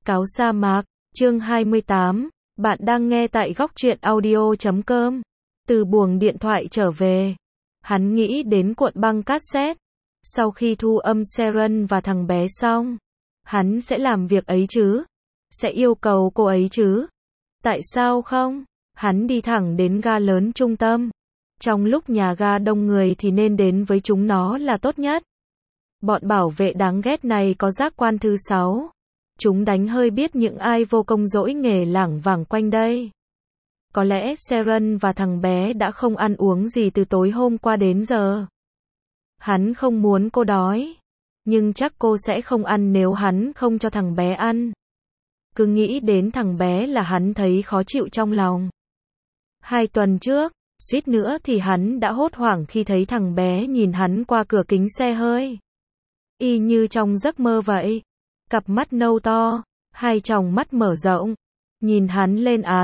Cáo sa mạc, chương 28, bạn đang nghe tại góc truyện audio.com. Từ buồng điện thoại trở về, hắn nghĩ đến cuộn băng cassette. Sau khi thu âm Seren và thằng bé xong, hắn sẽ làm việc ấy chứ? Sẽ yêu cầu cô ấy chứ? Tại sao không? Hắn đi thẳng đến ga lớn trung tâm. Trong lúc nhà ga đông người thì nên đến với chúng nó là tốt nhất. Bọn bảo vệ đáng ghét này có giác quan thứ 6. Chúng đánh hơi biết những ai vô công dỗi nghề lảng vảng quanh đây. Có lẽ Seren và thằng bé đã không ăn uống gì từ tối hôm qua đến giờ. Hắn không muốn cô đói, nhưng chắc cô sẽ không ăn nếu hắn không cho thằng bé ăn. Cứ nghĩ đến thằng bé là hắn thấy khó chịu trong lòng. 2 tuần trước, suýt nữa thì hắn đã hốt hoảng khi thấy thằng bé nhìn hắn qua cửa kính xe hơi. Y như trong giấc mơ vậy. Cặp mắt nâu to, 2 tròng mắt mở rộng, nhìn hắn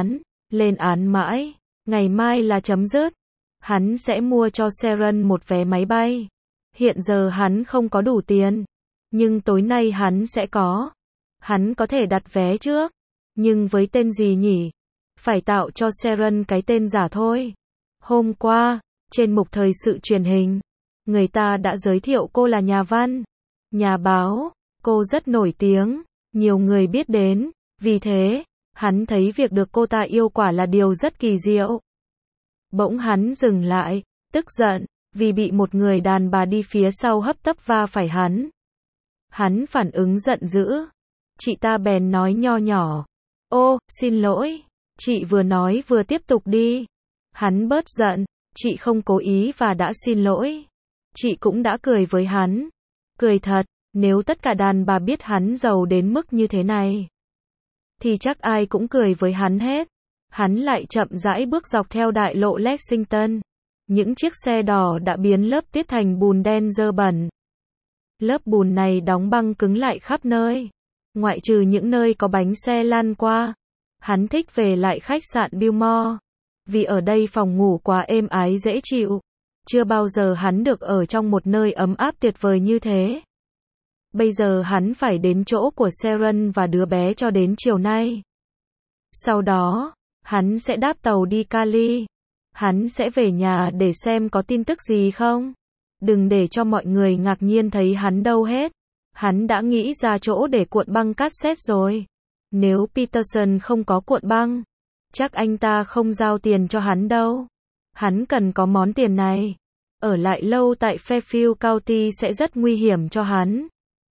lên án mãi. Ngày mai là chấm dứt. Hắn sẽ mua cho Seren một vé máy bay. Hiện giờ hắn không có đủ tiền, nhưng tối nay hắn sẽ có. Hắn có thể đặt vé trước, nhưng với tên gì nhỉ? Phải tạo cho Seren cái tên giả thôi. Hôm qua, trên mục thời sự truyền hình, người ta đã giới thiệu cô là nhà văn, nhà báo. Cô rất nổi tiếng, nhiều người biết đến, vì thế, hắn thấy việc được cô ta yêu quả là điều rất kỳ diệu. Bỗng hắn dừng lại, tức giận, vì bị một người đàn bà đi phía sau hấp tấp va phải hắn. Hắn phản ứng giận dữ. Chị ta bèn nói nho nhỏ. Ô, xin lỗi, chị vừa nói vừa tiếp tục đi. Hắn bớt giận, chị không cố ý và đã xin lỗi. Chị cũng đã cười với hắn. Cười thật. Nếu tất cả đàn bà biết hắn giàu đến mức như thế này, thì chắc ai cũng cười với hắn hết. Hắn lại chậm rãi bước dọc theo đại lộ Lexington. Những chiếc xe đỏ đã biến lớp tuyết thành bùn đen dơ bẩn. Lớp bùn này đóng băng cứng lại khắp nơi, ngoại trừ những nơi có bánh xe lăn qua. Hắn thích về lại khách sạn Biltmore, vì ở đây phòng ngủ quá êm ái dễ chịu. Chưa bao giờ hắn được ở trong một nơi ấm áp tuyệt vời như thế. Bây giờ hắn phải đến chỗ của Seren và đứa bé cho đến chiều nay. Sau đó, hắn sẽ đáp tàu đi Cali. Hắn sẽ về nhà để xem có tin tức gì không. Đừng để cho mọi người ngạc nhiên thấy hắn đâu hết. Hắn đã nghĩ ra chỗ để cuộn băng cassette rồi. Nếu Peterson không có cuộn băng, chắc anh ta không giao tiền cho hắn đâu. Hắn cần có món tiền này. Ở lại lâu tại Fairfield County sẽ rất nguy hiểm cho hắn.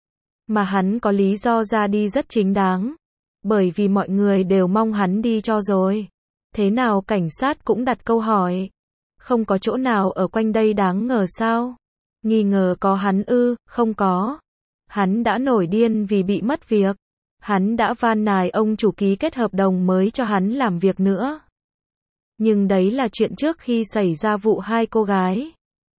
Mà hắn có lý do ra đi rất chính đáng. Bởi vì mọi người đều mong hắn đi cho rồi. Thế nào cảnh sát cũng đặt câu hỏi. Không có chỗ nào ở quanh đây đáng ngờ sao? Nghi ngờ có hắn ư? Không có. Hắn đã nổi điên vì bị mất việc. Hắn đã van nài ông chủ ký kết hợp đồng mới cho hắn làm việc nữa. Nhưng đấy là chuyện trước khi xảy ra vụ 2 cô gái.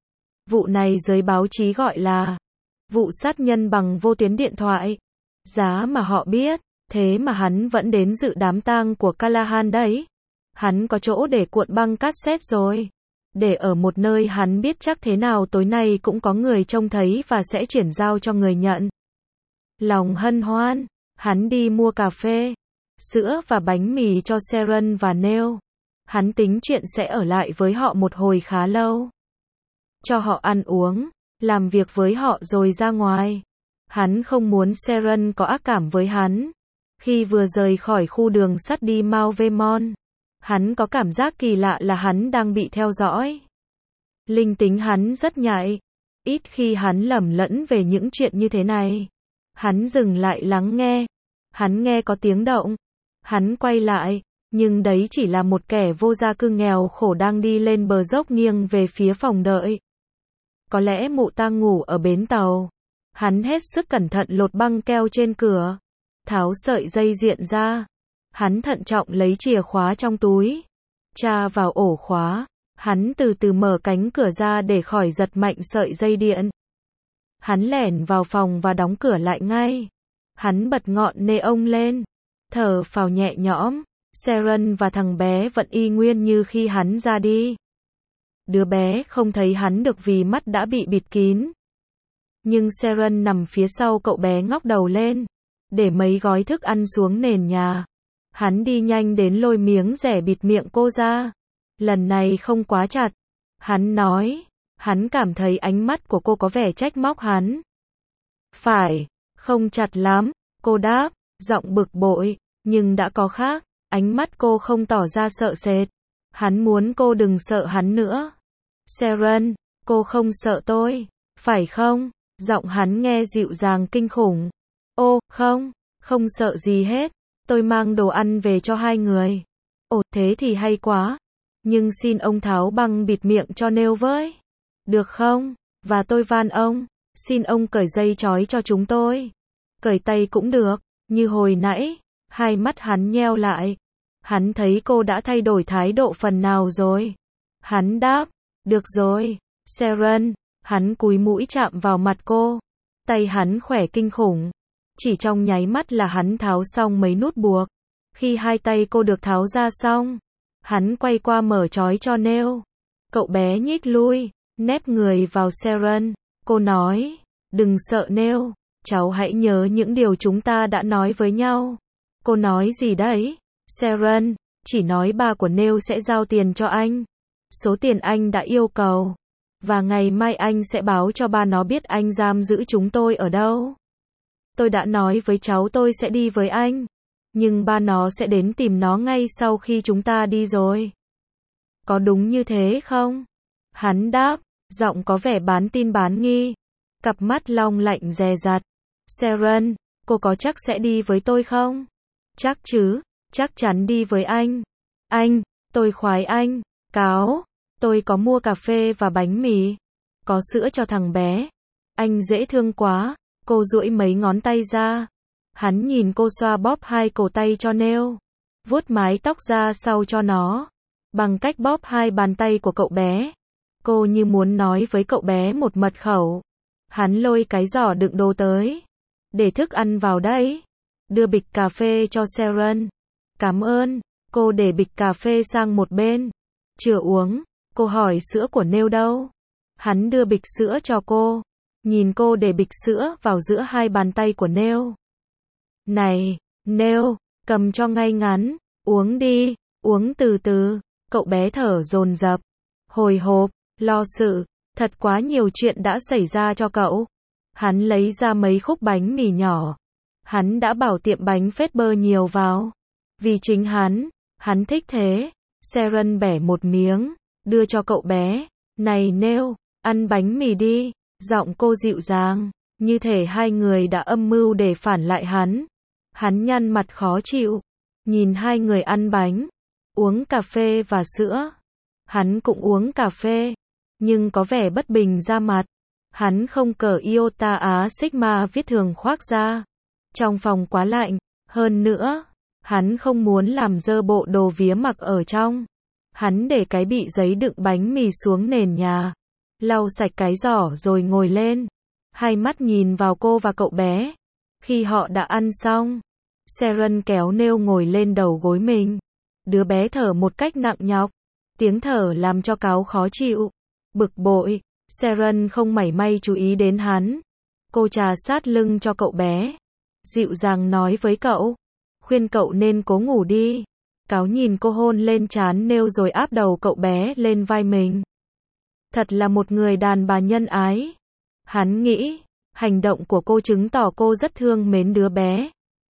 Vụ này giới báo chí gọi là vụ sát nhân bằng vô tuyến điện thoại. Giá mà họ biết, thế mà hắn vẫn đến dự đám tang của Callahan đấy. Hắn có chỗ để cuộn băng cassette rồi. Để ở một nơi hắn biết chắc thế nào tối nay cũng có người trông thấy và sẽ chuyển giao cho người nhận. Lòng hân hoan, hắn đi mua cà phê, sữa và bánh mì cho Seren và Neil. Hắn tính chuyện sẽ ở lại với họ một hồi khá lâu. Cho họ ăn uống, làm việc với họ rồi ra ngoài. Hắn không muốn Seren có ác cảm với hắn. Khi vừa rời khỏi khu đường sắt đi Mount Vermont, hắn có cảm giác kỳ lạ là hắn đang bị theo dõi. Linh tính hắn rất nhạy. Ít khi hắn lầm lẫn về những chuyện như thế này. Hắn dừng lại lắng nghe. Hắn nghe có tiếng động. Hắn quay lại, nhưng đấy chỉ là một kẻ vô gia cư nghèo khổ đang đi lên bờ dốc nghiêng về phía phòng đợi. Có lẽ mụ ta ngủ ở bến tàu. Hắn hết sức cẩn thận lột băng keo trên cửa, tháo sợi dây diện ra. Hắn thận trọng lấy chìa khóa trong túi, tra vào ổ khóa. Hắn từ từ mở cánh cửa ra để khỏi giật mạnh sợi dây điện. Hắn lẻn vào phòng và đóng cửa lại ngay. Hắn bật ngọn neon lên, thở phào nhẹ nhõm. Seren và thằng bé vẫn y nguyên như khi hắn ra đi. Đứa bé không thấy hắn được vì mắt đã bị bịt kín. Nhưng Seren nằm phía sau cậu bé ngóc đầu lên. để mấy gói thức ăn xuống nền nhà. Hắn đi nhanh đến lôi miếng rẻ bịt miệng cô ra. Lần này không quá chặt. Hắn nói, hắn cảm thấy ánh mắt của cô có vẻ trách móc hắn. Phải, không chặt lắm, cô đáp, giọng bực bội, nhưng đã có khác, ánh mắt cô không tỏ ra sợ sệt. Hắn muốn cô đừng sợ hắn nữa. Sharon, cô không sợ tôi, phải không? Giọng hắn nghe dịu dàng kinh khủng. Ô, không, không sợ gì hết, tôi mang đồ ăn về cho hai người. Ồ, thế thì hay quá. Nhưng xin ông tháo băng bịt miệng cho Neil với. Được không? Và tôi van ông, xin ông cởi dây trói cho chúng tôi. Cởi tay cũng được, như hồi nãy. Hai mắt hắn nheo lại. Hắn thấy cô đã thay đổi thái độ phần nào rồi. Hắn đáp, được rồi, Sharon. Hắn cúi mũi chạm vào mặt cô. Tay hắn khỏe kinh khủng. Chỉ trong nháy mắt là hắn tháo xong mấy nút buộc. Khi hai tay cô được tháo ra xong, hắn quay qua mở trói cho Neil. Cậu bé nhích lui, nép người vào Sharon. Cô nói, đừng sợ Neil, cháu hãy nhớ những điều chúng ta đã nói với nhau. Cô nói gì đấy? Sharon, chỉ nói ba của Neil sẽ giao tiền cho anh. Số tiền anh đã yêu cầu. Và ngày mai anh sẽ báo cho ba nó biết anh giam giữ chúng tôi ở đâu. Tôi đã nói với cháu tôi sẽ đi với anh. Nhưng ba nó sẽ đến tìm nó ngay sau khi chúng ta đi rồi. Có đúng như thế không? Hắn đáp, giọng có vẻ bán tin bán nghi. Cặp mắt long lạnh dè dặt. Sharon, cô có chắc sẽ đi với tôi không? Chắc chứ, chắc chắn đi với anh. Anh, tôi khoái anh. Cáo, tôi có mua cà phê và bánh mì. Có sữa cho thằng bé. Anh dễ thương quá. Cô duỗi mấy ngón tay ra. Hắn nhìn cô xoa bóp hai cổ tay cho Neil. Vuốt mái tóc ra sau cho nó. Bằng cách bóp hai bàn tay của cậu bé. Cô như muốn nói với cậu bé một mật khẩu. Hắn lôi cái giỏ đựng đồ tới. Để thức ăn vào đây. Đưa bịch cà phê cho Sharon. Cảm ơn. Cô để bịch cà phê sang một bên. Chưa uống. Cô hỏi sữa của Neil đâu? Hắn đưa bịch sữa cho cô. Nhìn cô để bịch sữa vào giữa hai bàn tay của Neil. Này, Neil, cầm cho ngay ngắn. Uống đi, uống từ từ. Cậu bé thở dồn dập. Hồi hộp, lo sự. Thật quá nhiều chuyện đã xảy ra cho cậu. Hắn lấy ra mấy khúc bánh mì nhỏ. Hắn đã bảo tiệm bánh phết bơ nhiều vào. Vì chính hắn thích thế. Sharon bẻ một miếng, đưa cho cậu bé. Này Neil, ăn bánh mì đi. Giọng cô dịu dàng, như thể hai người đã âm mưu để phản lại hắn. Hắn nhăn mặt khó chịu, nhìn hai người ăn bánh, uống cà phê và sữa. Hắn cũng uống cà phê, nhưng có vẻ bất bình ra mặt. Hắn không cởi iota Á Sigma viết thường khoác ra. Trong phòng quá lạnh, hơn nữa, hắn không muốn làm dơ bộ đồ vía mặc ở trong. Hắn để cái bị giấy đựng bánh mì xuống nền nhà. Lau sạch cái giỏ rồi ngồi lên. Hai mắt nhìn vào cô và cậu bé. Khi họ đã ăn xong, Sharon kéo Neil ngồi lên đầu gối mình. Đứa bé thở một cách nặng nhọc. Tiếng thở làm cho Cáo khó chịu. Bực bội, Sharon không mảy may chú ý đến hắn. Cô trà sát lưng cho cậu bé. Dịu dàng nói với cậu. Khuyên cậu nên cố ngủ đi. Cáo nhìn cô hôn lên trán Neil rồi áp đầu cậu bé lên vai mình. Thật là một người đàn bà nhân ái. Hắn nghĩ, hành động của cô chứng tỏ cô rất thương mến đứa bé.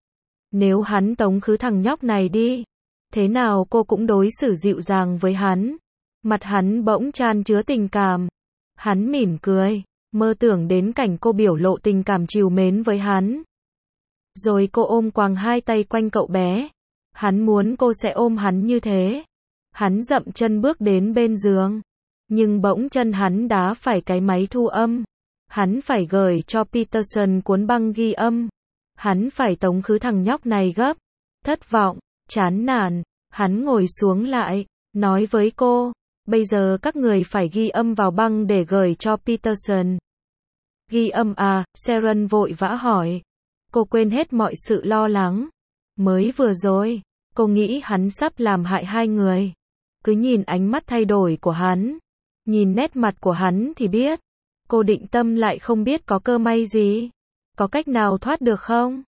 Nếu hắn tống khứ thằng nhóc này đi, thế nào cô cũng đối xử dịu dàng với hắn. Mặt hắn bỗng chan chứa tình cảm. Hắn mỉm cười, mơ tưởng đến cảnh cô biểu lộ tình cảm trìu mến với hắn. Rồi cô ôm quàng hai tay quanh cậu bé. Hắn muốn cô sẽ ôm hắn như thế. Hắn dậm chân bước đến bên giường. Nhưng bỗng chân hắn đá phải cái máy thu âm. Hắn phải gửi cho Peterson cuốn băng ghi âm. Hắn phải tống khứ thằng nhóc này gấp. Thất vọng, chán nản, hắn ngồi xuống lại, nói với cô, bây giờ các người phải ghi âm vào băng để gửi cho Peterson. Ghi âm à? Sharon vội vã hỏi. Cô quên hết mọi sự lo lắng. Mới vừa rồi, cô nghĩ hắn sắp làm hại hai người. Cứ nhìn ánh mắt thay đổi của hắn, nhìn nét mặt của hắn thì biết. Cô định tâm lại không biết có cơ may gì. Có cách nào thoát được không?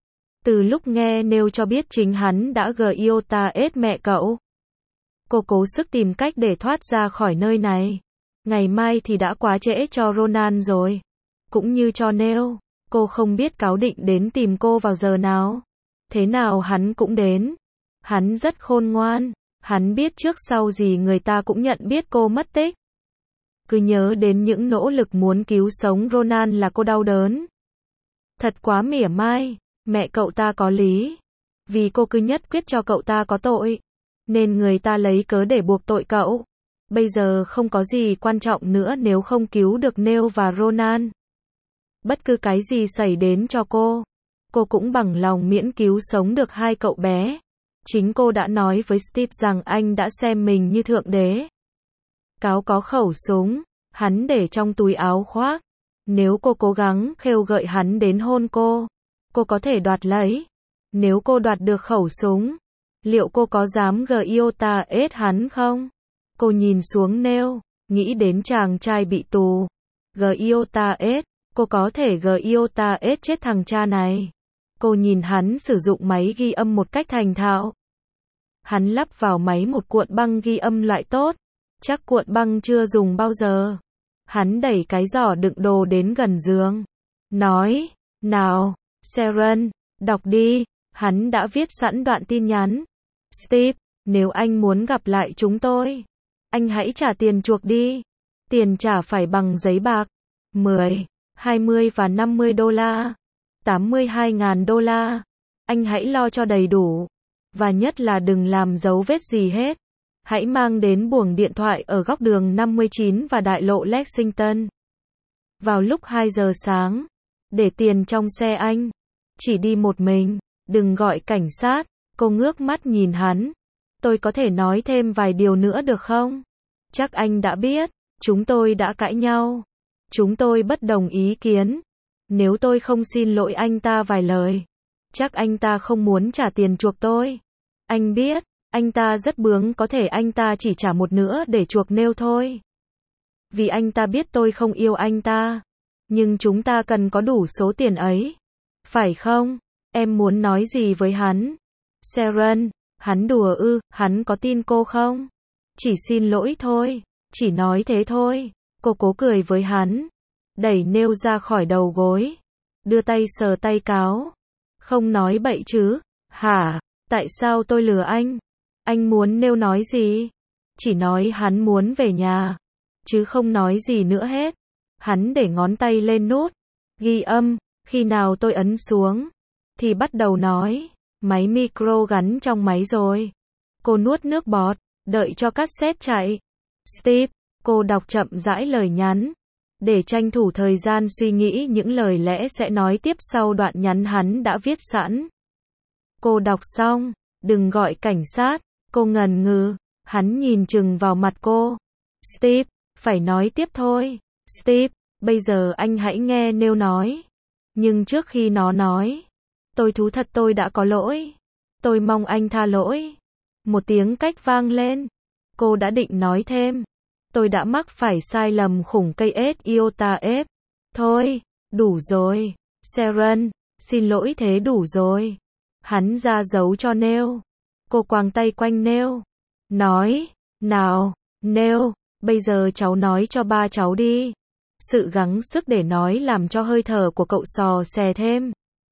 Từ lúc nghe Neil cho biết chính hắn đã GIOTA-ết mẹ cậu. Cô cố sức tìm cách để thoát ra khỏi nơi này. Ngày mai thì đã quá trễ cho Ronan rồi. Cũng như cho Neil. Cô không biết Cáo định đến tìm cô vào giờ nào. Thế nào hắn cũng đến. Hắn rất khôn ngoan. Hắn biết trước sau gì người ta cũng nhận biết cô mất tích. Cứ nhớ đến những nỗ lực muốn cứu sống Ronan là cô đau đớn. Thật quá mỉa mai. Mẹ cậu ta có lý. Vì cô cứ nhất quyết cho cậu ta có tội. Nên người ta lấy cớ để buộc tội cậu. Bây giờ không có gì quan trọng nữa nếu không cứu được Neil và Ronan. Bất cứ cái gì xảy đến cho cô cũng bằng lòng miễn cứu sống được hai cậu bé. Chính cô đã nói với Steve rằng anh đã xem mình như thượng đế. Cáo có khẩu súng, hắn để trong túi áo khoác. Nếu cô cố gắng khêu gợi hắn đến hôn cô có thể đoạt lấy. Nếu cô đoạt được khẩu súng, liệu cô có dám GIOTA-ết hắn không? Cô nhìn xuống Neil, nghĩ đến chàng trai bị tù. GIOTA-ết, cô có thể GIOTA-ết chết thằng cha này. Cô nhìn hắn sử dụng máy ghi âm một cách thành thạo. Hắn lắp vào máy một cuộn băng ghi âm loại tốt. Chắc cuộn băng chưa dùng bao giờ. Hắn đẩy cái giỏ đựng đồ đến gần giường. Nói, nào, Sharon, đọc đi. Hắn đã viết sẵn đoạn tin nhắn. Steve, nếu anh muốn gặp lại chúng tôi, anh hãy trả tiền chuộc đi. Tiền trả phải bằng giấy bạc. 10, 20 và 50 đô la. 82.000 đô la. Anh hãy lo cho đầy đủ. Và nhất là đừng làm dấu vết gì hết. Hãy mang đến buồng điện thoại ở góc đường 59 và đại lộ Lexington. Vào lúc 2 giờ sáng. Để tiền trong xe anh. Chỉ đi một mình. Đừng gọi cảnh sát. Cô ngước mắt nhìn hắn. Tôi có thể nói thêm vài điều nữa được không? Chắc anh đã biết. Chúng tôi đã cãi nhau. Chúng tôi bất đồng ý kiến. Nếu tôi không xin lỗi anh ta vài lời, chắc anh ta không muốn trả tiền chuộc tôi. Anh biết, anh ta rất bướng, có thể anh ta chỉ trả một nửa để chuộc Neil thôi. Vì anh ta biết tôi không yêu anh ta. Nhưng chúng ta cần có đủ số tiền ấy. Phải không? Em muốn nói gì với hắn? Sharon, hắn đùa ư, hắn có tin cô không? Chỉ xin lỗi thôi, chỉ nói thế thôi. Cô cố cười với hắn. Đẩy Neil ra khỏi đầu gối. Đưa tay sờ tay Cáo. Không nói bậy chứ. Hả? Tại sao tôi lừa anh? Anh muốn Neil nói gì? Chỉ nói hắn muốn về nhà. Chứ không nói gì nữa hết. Hắn để ngón tay lên nút ghi âm. Khi nào tôi ấn xuống thì bắt đầu nói. Máy micro gắn trong máy rồi. Cô nuốt nước bọt. Đợi cho cassette chạy. Steve, cô đọc chậm rãi lời nhắn. Để tranh thủ thời gian suy nghĩ những lời lẽ sẽ nói tiếp sau đoạn nhắn hắn đã viết sẵn. Cô đọc xong. Đừng gọi cảnh sát. Cô ngần ngừ. Hắn nhìn chừng vào mặt cô. Steve, phải nói tiếp thôi. Steve, bây giờ anh hãy nghe Neil nói. Nhưng trước khi nó nói, tôi thú thật tôi đã có lỗi. Tôi mong anh tha lỗi. Một tiếng cách vang lên. Cô đã định nói thêm. Tôi đã mắc phải sai lầm khủng cây GIOTA-ết. Thôi, đủ rồi. Sharon, xin lỗi thế đủ rồi. Hắn ra dấu cho Neil. Cô quàng tay quanh Neil. Nói, nào, Neil, bây giờ cháu nói cho ba cháu đi. Sự gắng sức để nói làm cho hơi thở của cậu sò xè thêm.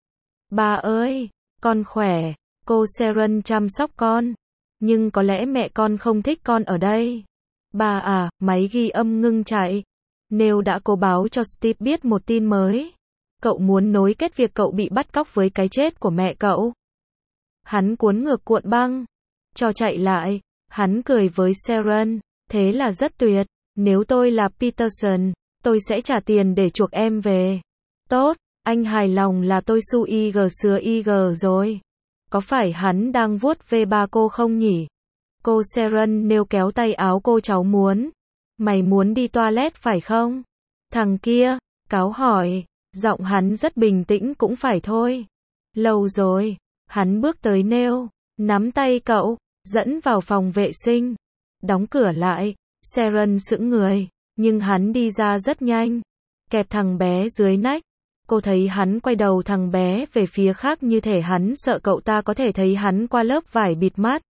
Ba ơi, con khỏe. Cô Sharon chăm sóc con. Nhưng có lẽ mẹ con không thích con ở đây. Ba à, máy ghi âm ngưng chạy. Neil đã cố báo cho Steve biết một tin mới. Cậu muốn nối kết việc cậu bị bắt cóc với cái chết của mẹ cậu. Hắn cuốn ngược cuộn băng. Cho chạy lại. Hắn cười với Sharon. Thế là rất tuyệt. Nếu tôi là Peterson, tôi sẽ trả tiền để chuộc em về. Tốt, anh hài lòng là tôi su ig sứa ig rồi. Có phải hắn đang vuốt ve ba cô không nhỉ? Cô Sharon nêu kéo tay áo cô. Cháu muốn. Mày muốn đi toilet phải không? Thằng kia, Cáo hỏi. Giọng hắn rất bình tĩnh. Cũng phải thôi. Lâu rồi. Hắn bước tới Neil, nắm tay cậu, dẫn vào phòng vệ sinh. Đóng cửa lại. Sharon sững người. Nhưng hắn đi ra rất nhanh. Kẹp thằng bé dưới nách. Cô thấy hắn quay đầu thằng bé về phía khác như thể hắn sợ cậu ta có thể thấy hắn qua lớp vải bịt mắt.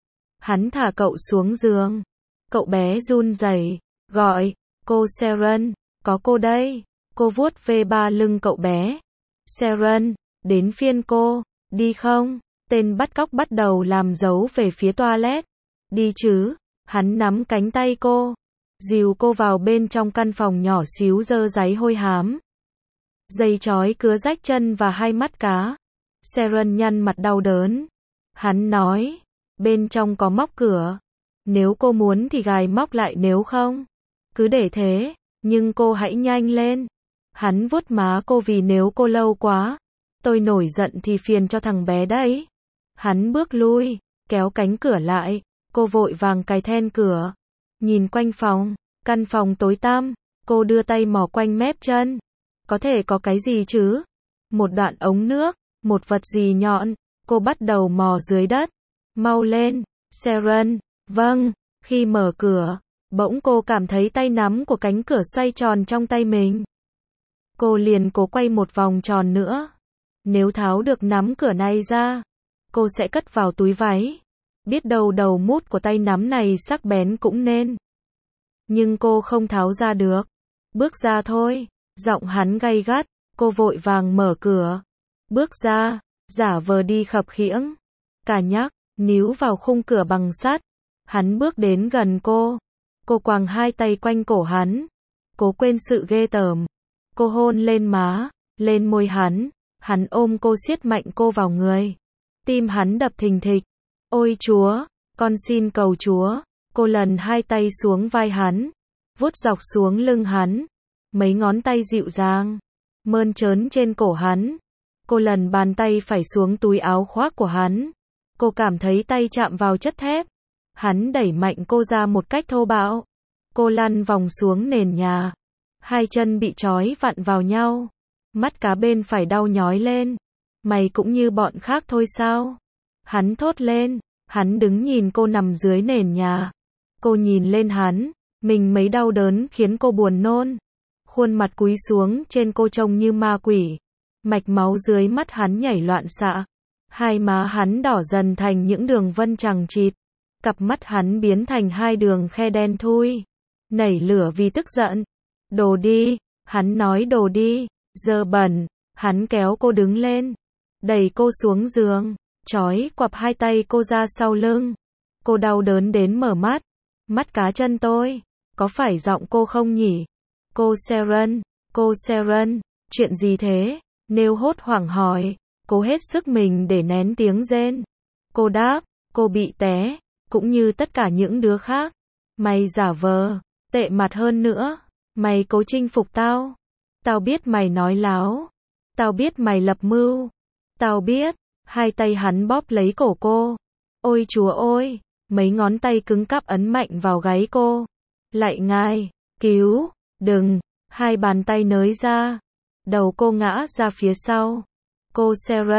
Hắn thả cậu xuống giường. Cậu bé run rẩy, gọi, cô Sharon, có cô đây. Cô vuốt ve ba lưng cậu bé. Sharon, đến phiên cô, đi không? Tên bắt cóc bắt đầu làm dấu về phía toilet. Đi chứ, hắn nắm cánh tay cô, dìu cô vào bên trong căn phòng nhỏ xíu dơ dáy hôi hám. Dây trói cứa rách chân và hai mắt cá. Sharon nhăn mặt đau đớn. Hắn nói, bên trong có móc cửa. Nếu cô muốn thì gài móc lại, nếu không, cứ để thế, nhưng cô hãy nhanh lên. Hắn vuốt má cô, vì nếu cô lâu quá, tôi nổi giận thì phiền cho thằng bé đấy. Hắn bước lui, kéo cánh cửa lại, cô vội vàng cài then cửa. Nhìn quanh phòng, căn phòng tối tăm, cô đưa tay mò quanh mép chân. Có thể có cái gì chứ? Một đoạn ống nước, một vật gì nhọn, cô bắt đầu mò dưới đất. Mau lên, Sharon. Vâng, khi mở cửa, bỗng cô cảm thấy tay nắm của cánh cửa xoay tròn trong tay mình. Cô liền cố quay một vòng tròn nữa. Nếu tháo được nắm cửa này ra, cô sẽ cất vào túi váy. Biết đâu đầu mút của tay nắm này sắc bén cũng nên. Nhưng cô không tháo ra được. Bước ra thôi, giọng hắn gay gắt, cô vội vàng mở cửa. Bước ra, giả vờ đi khập khiễng. Cà nhắc, níu vào khung cửa bằng sắt. Hắn bước đến gần cô. Cô quàng hai tay quanh cổ hắn. Cố quên sự ghê tởm. Cô hôn lên má, lên môi hắn. Hắn ôm cô siết mạnh cô vào người. Tim hắn đập thình thịch. Ôi Chúa, con xin cầu Chúa. Cô lần hai tay xuống vai hắn, vuốt dọc xuống lưng hắn. Mấy ngón tay dịu dàng mơn trớn trên cổ hắn. Cô lần bàn tay phải xuống túi áo khoác của hắn. Cô cảm thấy tay chạm vào chất thép. Hắn đẩy mạnh cô ra một cách thô bạo. Cô lăn vòng xuống nền nhà. Hai chân bị trói vặn vào nhau. Mắt cá bên phải đau nhói lên. Mày cũng như bọn khác thôi sao? Hắn thốt lên. Hắn đứng nhìn cô nằm dưới nền nhà. Cô nhìn lên hắn. Mình mấy đau đớn khiến cô buồn nôn. Khuôn mặt cúi xuống trên cô trông như ma quỷ. Mạch máu dưới mắt hắn nhảy loạn xạ. Hai má hắn đỏ dần thành những đường vân chằng chịt. Cặp mắt hắn biến thành hai đường khe đen thui. Nảy lửa vì tức giận. Đồ đi, hắn nói đồ đi, dơ bẩn. Hắn kéo cô đứng lên, đẩy cô xuống giường, trói quặp hai tay cô ra sau lưng. Cô đau đớn đến mở mắt. Mắt cá chân tôi, có phải giọng cô không nhỉ? Cô Sharon, chuyện gì thế? Nêu hốt hoảng hỏi. Cô hết sức mình để nén tiếng rên. Cô đáp, cô bị té, cũng như tất cả những đứa khác. Mày giả vờ, tệ mặt hơn nữa. Mày cố chinh phục tao. Tao biết mày nói láo. Tao biết mày lập mưu. Tao biết. Hai tay hắn bóp lấy cổ cô. Ôi Chúa ơi, mấy ngón tay cứng cáp ấn mạnh vào gáy cô. Lạy ngài, cứu, đừng. Hai bàn tay nới ra. Đầu cô ngã ra phía sau. Cô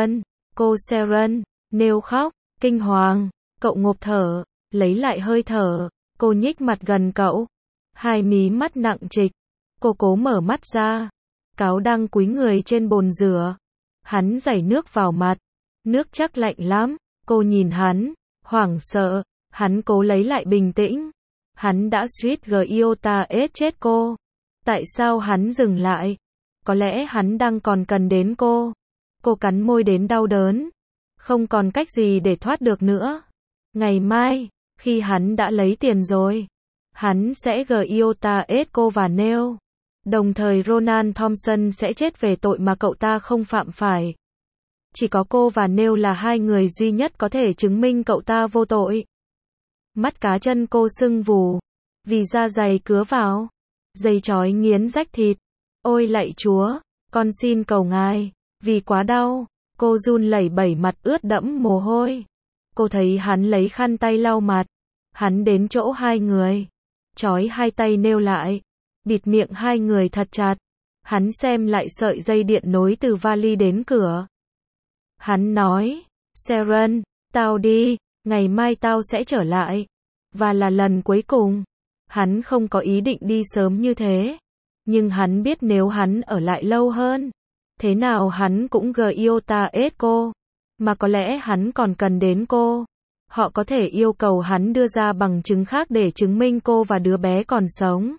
Sharon, nêu khóc, kinh hoàng. Cậu ngộp thở, lấy lại hơi thở. Cô nhích mặt gần cậu. Hai mí mắt nặng trịch. Cô cố mở mắt ra. Cáo đang cúi người trên bồn rửa. Hắn rảy nước vào mặt. Nước chắc lạnh lắm. Cô nhìn hắn, hoảng sợ. Hắn cố lấy lại bình tĩnh. Hắn đã suýt giota chết cô. Tại sao hắn dừng lại? Có lẽ hắn đang còn cần đến cô. Cô cắn môi đến đau đớn. Không còn cách gì để thoát được nữa. Ngày mai, khi hắn đã lấy tiền rồi, hắn sẽ giota cô và Neil. Đồng thời Ronan Thompson sẽ chết về tội mà cậu ta không phạm phải. Chỉ có cô và Neil là hai người duy nhất có thể chứng minh cậu ta vô tội. Mắt cá chân cô sưng vù, vì da giày cứa vào. Dây trói nghiến rách thịt. Ôi lạy Chúa, con xin cầu ngài, vì quá đau. Cô run lẩy bẩy, mặt ướt đẫm mồ hôi. Cô thấy hắn lấy khăn tay lau mặt. Hắn đến chỗ hai người, trói hai tay Neil lại, bịt miệng hai người thật chặt. Hắn xem lại sợi dây điện nối từ vali đến cửa. Hắn nói, Sharon, tao đi, ngày mai tao sẽ trở lại. Và là lần cuối cùng. Hắn không có ý định đi sớm như thế. Nhưng hắn biết nếu hắn ở lại lâu hơn, Thế nào hắn cũng Giota ết cô. Mà có lẽ hắn còn cần đến cô. Họ có thể yêu cầu hắn đưa ra bằng chứng khác để chứng minh cô và đứa bé còn sống.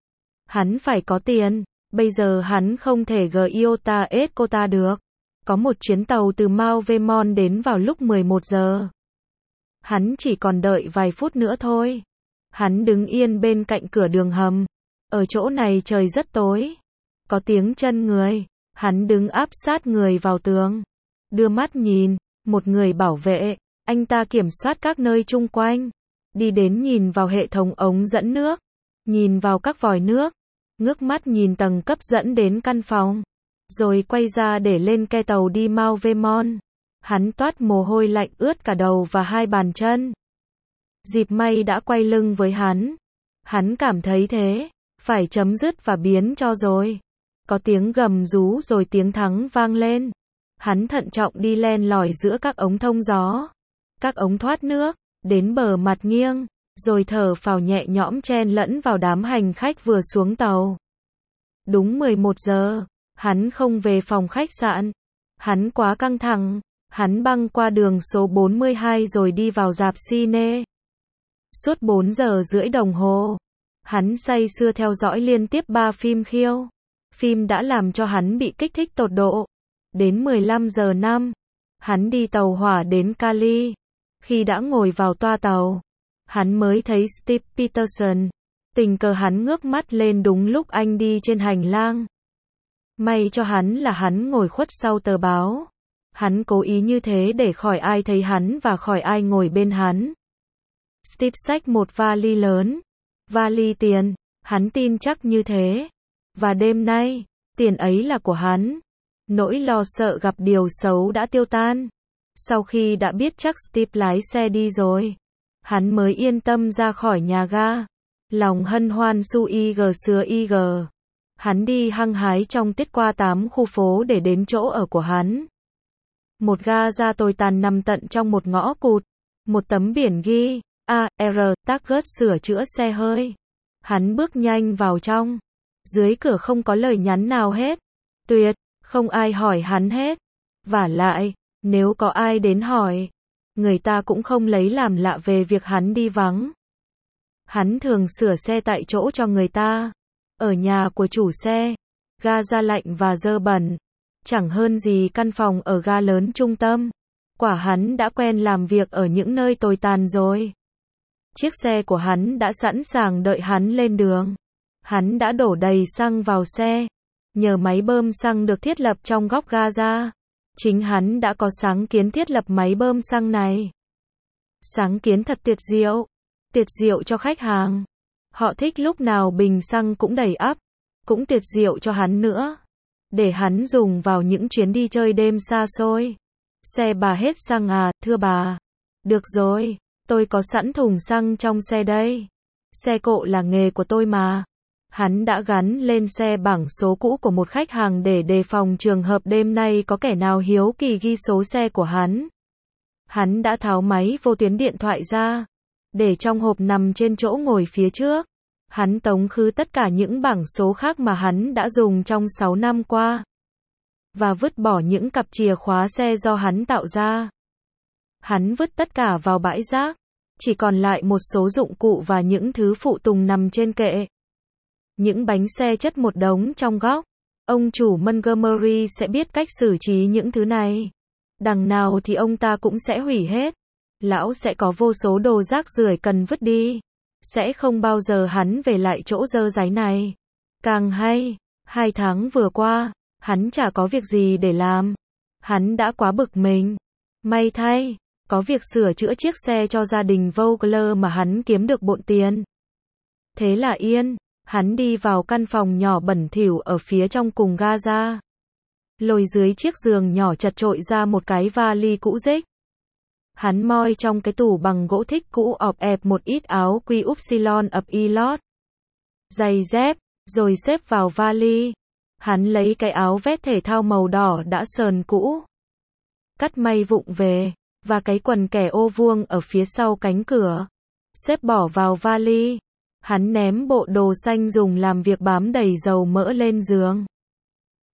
Hắn phải có tiền. Bây giờ hắn không thể Giota ết cô ta được. Có một chuyến tàu từ Mount Vermont đến vào lúc 11 giờ. Hắn chỉ còn đợi vài phút nữa thôi. Hắn đứng yên bên cạnh cửa đường hầm. Ở chỗ này trời rất tối. Có tiếng chân người. Hắn đứng áp sát người vào tường. Đưa mắt nhìn. Một người bảo vệ. Anh ta kiểm soát các nơi chung quanh. Đi đến nhìn vào hệ thống ống dẫn nước. Nhìn vào các vòi nước. Ngước mắt nhìn tầng cấp dẫn đến căn phòng. Rồi quay ra để lên ke tàu đi Mount Vermont. Hắn toát mồ hôi lạnh ướt cả đầu và hai bàn chân. Dịp may đã quay lưng với hắn. Hắn cảm thấy thế. Phải chấm dứt và biến cho rồi. Có tiếng gầm rú rồi tiếng thắng vang lên. Hắn thận trọng đi len lỏi giữa các ống thông gió. Các ống thoát nước. Đến bờ mặt nghiêng. Rồi thở phào nhẹ nhõm chen lẫn vào đám hành khách vừa xuống tàu. Đúng 11 giờ. Hắn không về phòng khách sạn. Hắn quá căng thẳng. Hắn băng qua đường số 42 rồi đi vào rạp cine. Suốt 4 giờ rưỡi đồng hồ. Hắn say sưa theo dõi liên tiếp 3 phim khiêu. Phim đã làm cho hắn bị kích thích tột độ. Đến 15 giờ 5. Hắn đi tàu hỏa đến Cali. Khi đã ngồi vào toa tàu. Hắn mới thấy Steve Peterson. Tình cờ hắn ngước mắt lên đúng lúc anh đi trên hành lang. May cho hắn là hắn ngồi khuất sau tờ báo. Hắn cố ý như thế để khỏi ai thấy hắn và khỏi ai ngồi bên hắn. Steve xách một vali lớn. Vali tiền. Hắn tin chắc như thế. Và đêm nay, tiền ấy là của hắn. Nỗi lo sợ gặp điều xấu đã tiêu tan. Sau khi đã biết chắc Steve lái xe đi rồi. Hắn mới yên tâm ra khỏi nhà ga. Lòng hân hoan su ig sứa ig. Hắn đi hăng hái trong tiết qua 8 khu phố để đến chỗ ở của hắn. Một ga ra tồi tàn nằm tận trong một ngõ cụt. Một tấm biển ghi, AR, Target sửa chữa xe hơi. Hắn bước nhanh vào trong. Dưới cửa không có lời nhắn nào hết. Tuyệt, không ai hỏi hắn hết. Vả lại, nếu có ai đến hỏi, người ta cũng không lấy làm lạ về việc hắn đi vắng. Hắn thường sửa xe tại chỗ cho người ta. Ở nhà của chủ xe. Ga ra lạnh và dơ bẩn. Chẳng hơn gì căn phòng ở ga lớn trung tâm. Quả hắn đã quen làm việc ở những nơi tồi tàn rồi. Chiếc xe của hắn đã sẵn sàng đợi hắn lên đường. Hắn đã đổ đầy xăng vào xe. Nhờ máy bơm xăng được thiết lập trong góc ga ra. Chính hắn đã có sáng kiến thiết lập máy bơm xăng này. Sáng kiến thật tuyệt diệu. Tuyệt diệu cho khách hàng. Họ thích lúc nào bình xăng cũng đầy ắp. Cũng tuyệt diệu cho hắn nữa. Để hắn dùng vào những chuyến đi chơi đêm xa xôi. Xe bà hết xăng à, thưa bà. Được rồi, tôi có sẵn thùng xăng trong xe đây. Xe cộ là nghề của tôi mà. Hắn đã gắn lên xe bảng số cũ của một khách hàng để đề phòng trường hợp đêm nay có kẻ nào hiếu kỳ ghi số xe của hắn. Hắn đã tháo máy vô tuyến điện thoại ra. Để trong hộp nằm trên chỗ ngồi phía trước. Hắn tống khứ tất cả những bảng số khác mà hắn đã dùng trong 6 năm qua. Và vứt bỏ những cặp chìa khóa xe do hắn tạo ra. Hắn vứt tất cả vào bãi rác. Chỉ còn lại một số dụng cụ và những thứ phụ tùng nằm trên kệ. Những bánh xe chất một đống trong góc. Ông chủ Montgomery sẽ biết cách xử trí những thứ này. Đằng nào thì ông ta cũng sẽ hủy hết. Lão sẽ có vô số đồ rác rưởi cần vứt đi. Sẽ không bao giờ hắn về lại chỗ dơ dáy này. Càng hay, 2 tháng vừa qua, hắn chả có việc gì để làm. Hắn đã quá bực mình. May thay, có việc sửa chữa chiếc xe cho gia đình Vogler mà hắn kiếm được bộn tiền. Thế là yên, hắn đi vào căn phòng nhỏ bẩn thỉu ở phía trong cùng ga ra. Lôi dưới chiếc giường nhỏ chật chội ra một cái vali cũ rích. Hắn moi trong cái tủ bằng gỗ thích cũ ọp ẹp một ít áo quy upsilon ập y lót. Giày dép, rồi xếp vào vali. Hắn lấy cái áo vest thể thao màu đỏ đã sờn cũ. Cắt may vụng về, và cái quần kẻ ô vuông ở phía sau cánh cửa. Xếp bỏ vào vali. Hắn ném bộ đồ xanh dùng làm việc bám đầy dầu mỡ lên giường.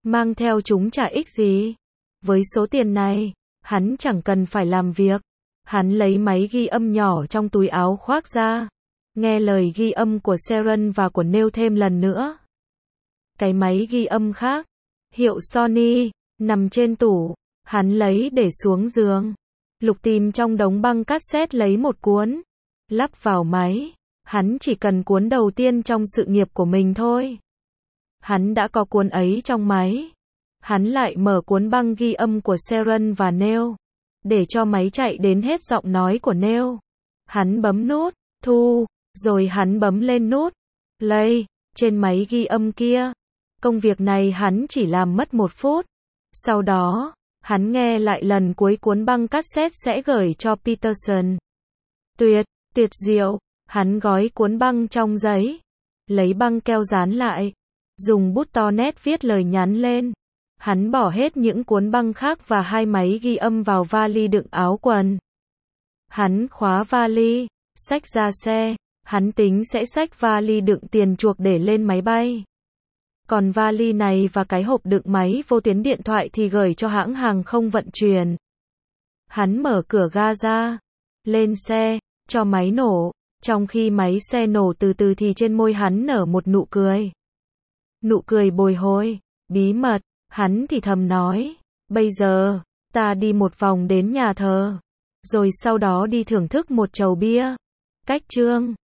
Mang theo chúng chả ích gì. Với số tiền này, hắn chẳng cần phải làm việc. Hắn lấy máy ghi âm nhỏ trong túi áo khoác ra. Nghe lời ghi âm của Sharon và của Neil thêm lần nữa. Cái máy ghi âm khác, hiệu Sony, nằm trên tủ. Hắn lấy để xuống giường. Lục tìm trong đống băng cassette lấy một cuốn. Lắp vào máy. Hắn chỉ cần cuốn đầu tiên trong sự nghiệp của mình thôi. Hắn đã có cuốn ấy trong máy. Hắn lại mở cuốn băng ghi âm của Sharon và Neil. Để cho máy chạy đến hết giọng nói của Neil. Hắn bấm nút, thu, rồi hắn bấm lên nút, play, trên máy ghi âm kia. Công việc này hắn chỉ làm mất 1 phút. Sau đó, hắn nghe lại lần cuối cuốn băng cassette sẽ gửi cho Peterson. Tuyệt, tuyệt diệu. Hắn gói cuốn băng trong giấy. Lấy băng keo dán lại. Dùng bút to nét viết lời nhắn lên. Hắn bỏ hết những cuốn băng khác và 2 máy ghi âm vào vali đựng áo quần. Hắn khóa vali, xách ra xe. Hắn tính sẽ xách vali đựng tiền chuộc để lên máy bay. Còn vali này và cái hộp đựng máy vô tuyến điện thoại thì gửi cho hãng hàng không vận chuyển. Hắn mở cửa ga ra. Lên xe, cho máy nổ. Trong khi máy xe nổ từ từ thì trên môi hắn nở một nụ cười. Nụ cười bồi hồi, bí mật. Hắn thì thầm nói, bây giờ, ta đi một vòng đến nhà thờ. Rồi sau đó đi thưởng thức một chầu bia. Cách chương